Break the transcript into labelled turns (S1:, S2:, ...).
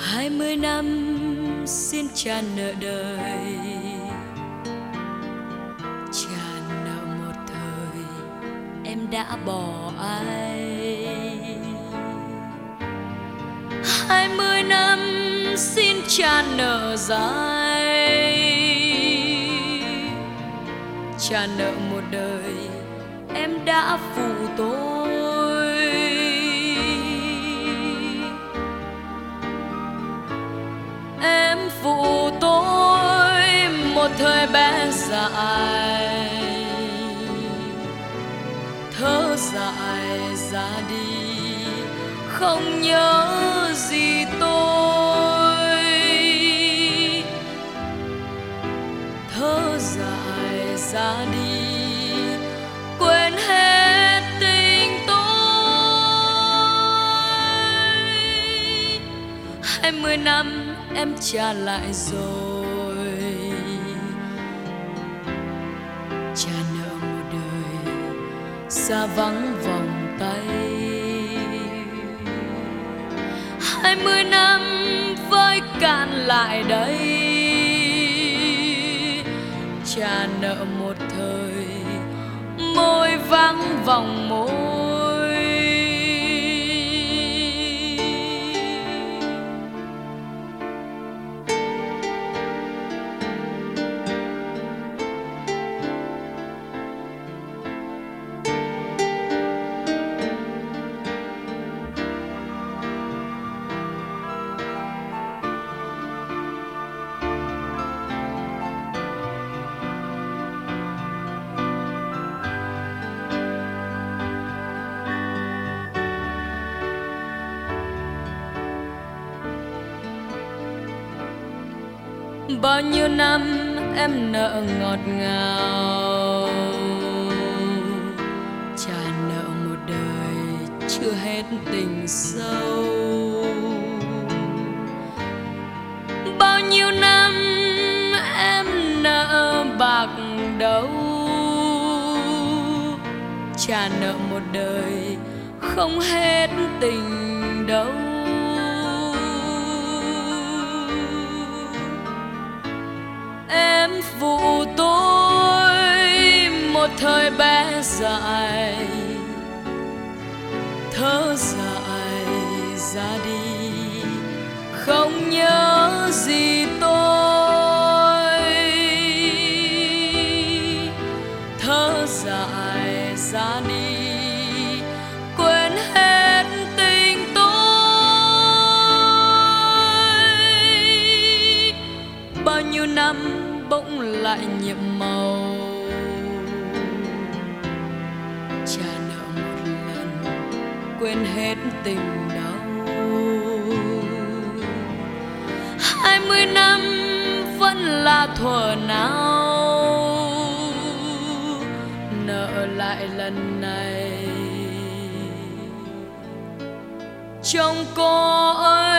S1: 20 năm xin trả nợ đời, trả nợ một thời em đã bỏ ai. 20 năm xin trả nợ dài, trả nợ một đời em đã phụ tôi. Em phụ tôi một thời bé dại, thơ dại ra đi không nhớ gì tôi. Thơ dại ra đi quên hết tình tôi. 20 năm em trả lại rồi, trả nợ một đời xa vắng vòng tay. 20 năm với cạn lại đây, trả nợ một thời môi vắng vòng môi. Bao nhiêu năm em nợ ngọt ngào, trả nợ một đời chưa hết tình sâu. Bao nhiêu năm em nợ bạc đầu, trả nợ một đời không hết tình đâu. Em phụ tôi một thời bé dại, thơ dại ra đi không nhớ gì tôi. Thơ dại ra đi quên hết tình tôi. Bao nhiêu năm bỗng lại nhiệm màu, trả nợ một lần quên hết tình đau. 20 năm vẫn là thuở nào, nợ lại lần này trong cõi